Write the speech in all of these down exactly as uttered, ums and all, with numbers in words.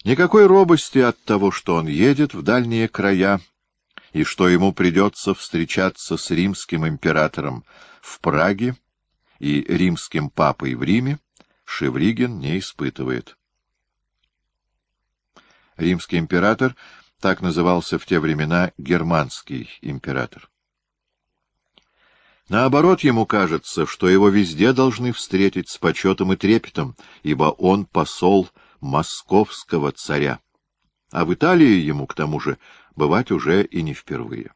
Никакой робости от того, что он едет в дальние края, и что ему придется встречаться с римским императором в Праге и римским папой в Риме, Шевригин не испытывает. Римский император — так назывался в те времена германский император. Наоборот, ему кажется, что его везде должны встретить с почетом и трепетом, ибо он посол московского царя, а в Италии ему, к тому же, бывать уже и не впервые.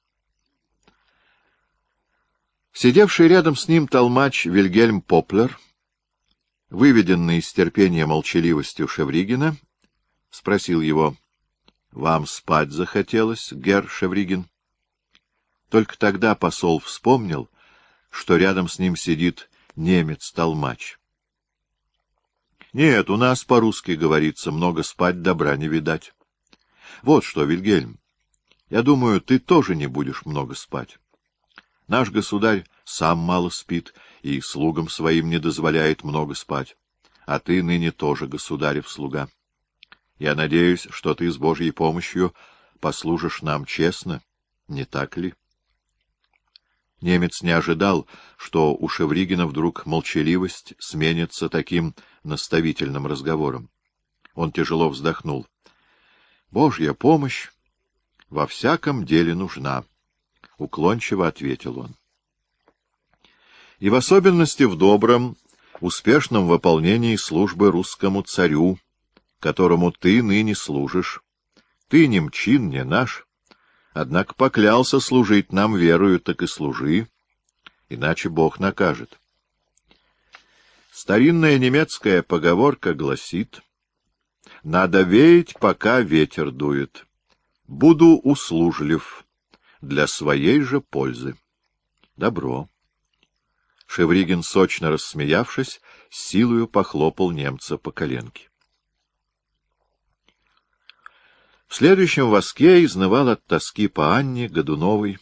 Сидевший рядом с ним толмач Вильгельм Поплер, выведенный из терпения молчаливостью Шевригина, спросил его: «Вам спать захотелось, герр Шевригин?» Только тогда посол вспомнил, что рядом с ним сидит немец-толмач. «Нет, у нас по-русски говорится, много спать добра не видать. Вот что, Вильгельм, я думаю, ты тоже не будешь много спать. Наш государь сам мало спит и слугам своим не дозволяет много спать, а ты ныне тоже государев слуга. Я надеюсь, что ты с Божьей помощью послужишь нам честно, не так ли?» Немец не ожидал, что у Шевригина вдруг молчаливость сменится таким наставительным разговором. Он тяжело вздохнул. «Божья помощь во всяком деле нужна», — уклончиво ответил он. «И в особенности в добром, успешном выполнении службы русскому царю, которому ты ныне служишь. Ты немчин, не наш, однако поклялся служить нам верою, так и служи, иначе Бог накажет. Старинная немецкая поговорка гласит: «Надо веять, пока ветер дует. Буду услужлив для своей же пользы». Добро. Шевригин, сочно рассмеявшись, силою похлопал немца по коленке. В следующем воске изнывал от тоски по Анне Годуновой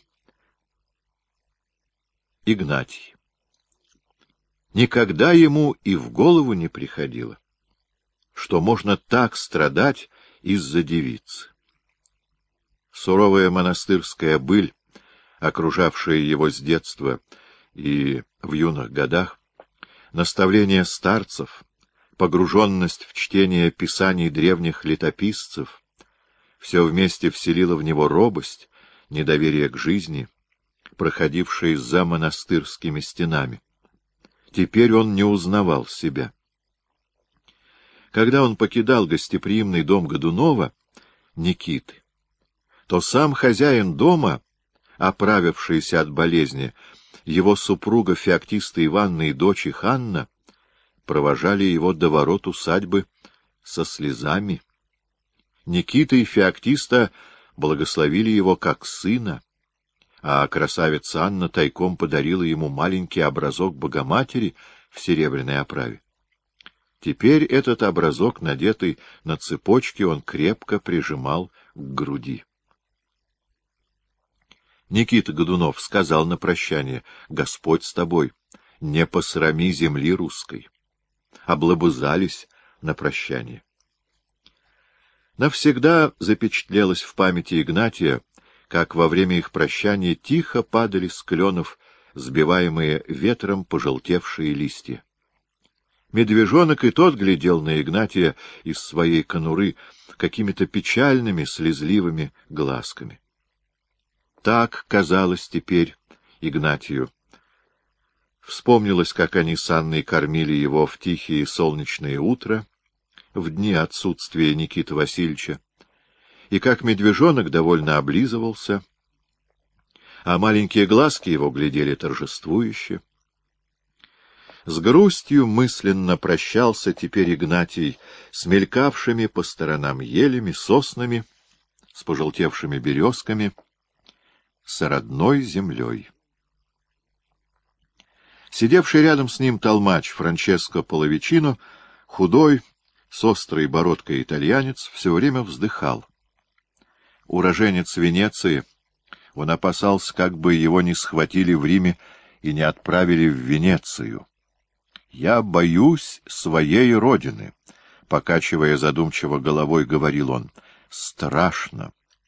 Игнатий. Никогда ему и в голову не приходило, что можно так страдать из-за девицы. Суровая монастырская быль, окружавшая его с детства и в юных годах, наставления старцев, погруженность в чтение писаний древних летописцев — все вместе вселило в него робость, недоверие к жизни, проходившее за монастырскими стенами. Теперь он не узнавал себя. Когда он покидал гостеприимный дом Годунова, Никиты, то сам хозяин дома, оправившийся от болезни, его супруга Феоктиста Ивановна и дочь их Анна, провожали его до ворот усадьбы со слезами. Никита и Феоктиста благословили его как сына, а красавица Анна тайком подарила ему маленький образок Богоматери в серебряной оправе. Теперь этот образок, надетый на цепочке, он крепко прижимал к груди. Никита Годунов сказал на прощание: «Господь с тобой, не посрами земли русской». Облобызались на прощание. Навсегда запечатлелось в памяти Игнатия, как во время их прощания тихо падали с кленов, сбиваемые ветром пожелтевшие листья. Медвежонок и тот глядел на Игнатия из своей конуры какими-то печальными, слезливыми глазками. Так казалось теперь Игнатию. Вспомнилось, как они с Анной кормили его в тихие солнечные утра, в дни отсутствия Никиты Васильевича, и как медвежонок довольно облизывался, а маленькие глазки его глядели торжествующе. С грустью мысленно прощался теперь Игнатий с мелькавшими по сторонам елями, соснами, с пожелтевшими березками, с родной землей. Сидевший рядом с ним толмач Франческо Половичино, худой, с острой бородкой итальянец, все время вздыхал. Уроженец Венеции, он опасался, как бы его не схватили в Риме и не отправили в Венецию. «Я боюсь своей родины», — покачивая задумчиво головой, говорил он. — Страшно.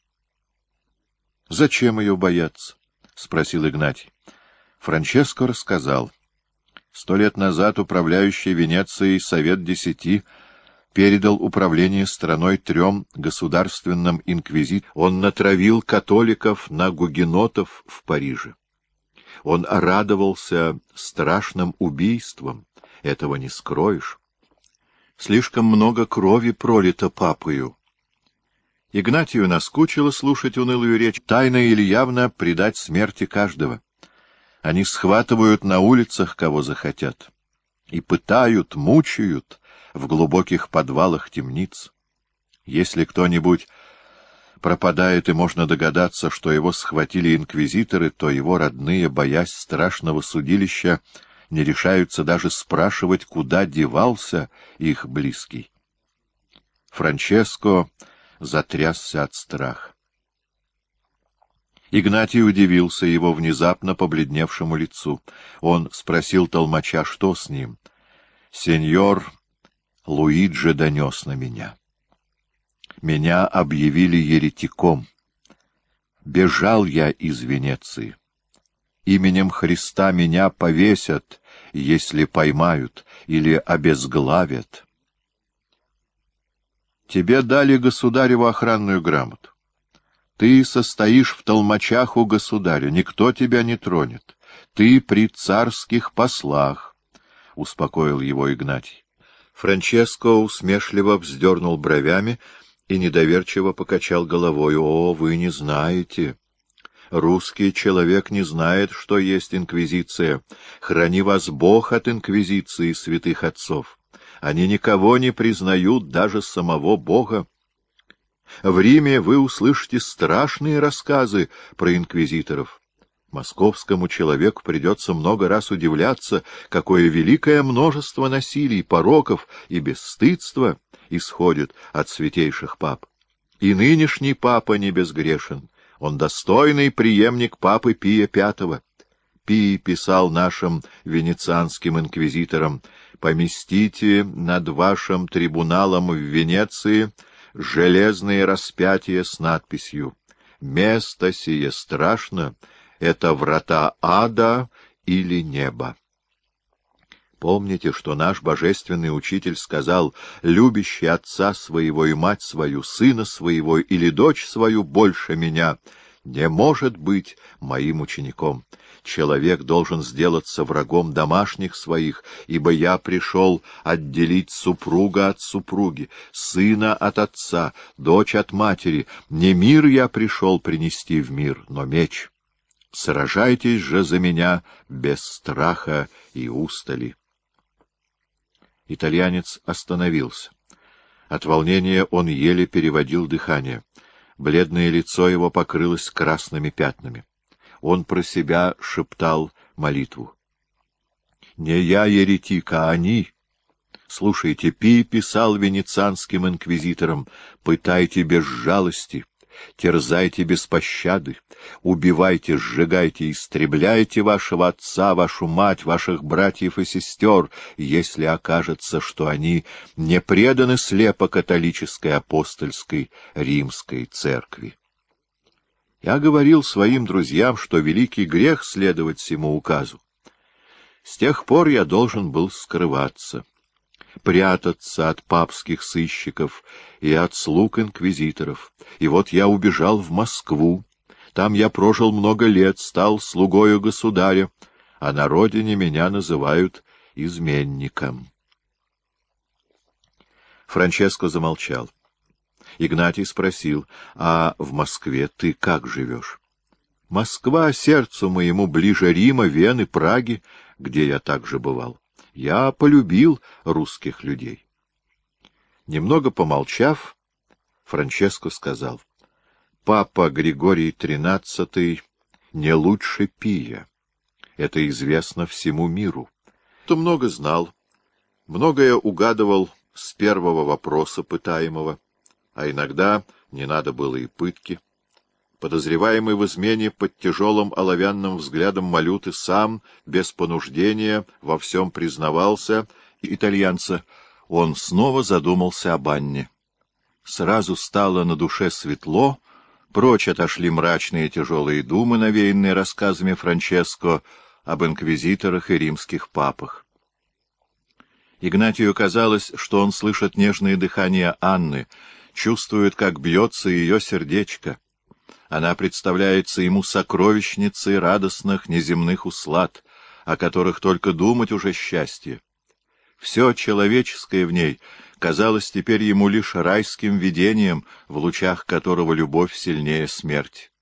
— Зачем ее бояться? — спросил Игнатий. Франческо рассказал. Сто лет назад управляющий Венецией Совет Десяти передал управление страной трем государственным инквизиторам. Он натравил католиков на гугенотов в Париже. Он радовался страшным убийствам. Этого не скроешь. Слишком много крови пролито папою. Игнатию наскучило слушать унылую речь, тайно или явно предать смерти каждого. Они схватывают на улицах, кого захотят, и пытают, мучают в глубоких подвалах темниц. Если кто-нибудь пропадает, и можно догадаться, что его схватили инквизиторы, то его родные, боясь страшного судилища, не решаются даже спрашивать, куда девался их близкий. Франческо затрясся от страха. Игнатий удивился его внезапно побледневшему лицу. Он спросил толмача, что с ним. «Сеньор Луиджи донес на меня. Меня объявили еретиком. Бежал я из Венеции. Именем Христа меня повесят, если поймают или обезглавят». «Тебе дали государеву охранную грамоту. Ты состоишь в толмачах у государя, никто тебя не тронет. Ты при царских послах, — успокоил его Игнатий. Франческо усмешливо вздернул бровями и недоверчиво покачал головой. — О, вы не знаете. Русский человек не знает, что есть инквизиция. Храни вас Бог от инквизиции святых отцов. Они никого не признают, даже самого Бога. В Риме вы услышите страшные рассказы про инквизиторов. Московскому человеку придется много раз удивляться, какое великое множество насилий, пороков и бесстыдства исходит от святейших пап. И нынешний папа не безгрешен. Он достойный преемник папы Пия Пятого. Пий писал нашим венецианским инквизиторам: «Поместите над вашим трибуналом в Венеции железные распятия с надписью: «Место сие страшно, это врата ада или неба». Помните, что наш божественный учитель сказал: «Любящий отца своего и мать свою, сына своего или дочь свою больше меня не может быть моим учеником». Человек должен сделаться врагом домашних своих, ибо я пришел отделить супруга от супруги, сына от отца, дочь от матери. Не мир я пришел принести в мир, но меч. Сражайтесь же за меня без страха и устали. Итальянец остановился. От волнения он еле переводил дыхание. Бледное лицо его покрылось красными пятнами. Он про себя шептал молитву. «Не я еретик, а они. Слушайте, Пий писал венецианским инквизиторам: пытайте без жалости, терзайте без пощады, убивайте, сжигайте, истребляйте вашего отца, вашу мать, ваших братьев и сестер, если окажется, что они не преданы слепо католической апостольской римской церкви». Я говорил своим друзьям, что великий грех следовать сему указу. С тех пор я должен был скрываться, прятаться от папских сыщиков и от слуг инквизиторов. И вот я убежал в Москву. Там я прожил много лет, стал слугою государя, а на родине меня называют изменником. Франческо замолчал. Игнатий спросил: «А в Москве ты как живешь?» «Москва сердцу моему ближе Рима, Вены, Праги, где я также бывал. Я полюбил русских людей». Немного помолчав, Франческо сказал: «Папа Григорий тринадцатый не лучше Пия. Это известно всему миру. Кто много знал, многое угадывал с первого вопроса пытаемого, а иногда не надо было и пытки. Подозреваемый в измене под тяжелым оловянным взглядом Малюты сам, без понуждения, во всем признавался, и итальянца он снова задумался об Анне. Сразу стало на душе светло, прочь отошли мрачные тяжелые думы, навеянные рассказами Франческо об инквизиторах и римских папах. Игнатию казалось, что он слышит нежное дыхание Анны, чувствует, как бьется ее сердечко. Она представляется ему сокровищницей радостных неземных услад, о которых только думать уже счастье. Все человеческое в ней казалось теперь ему лишь райским видением, в лучах которого любовь сильнее смерти.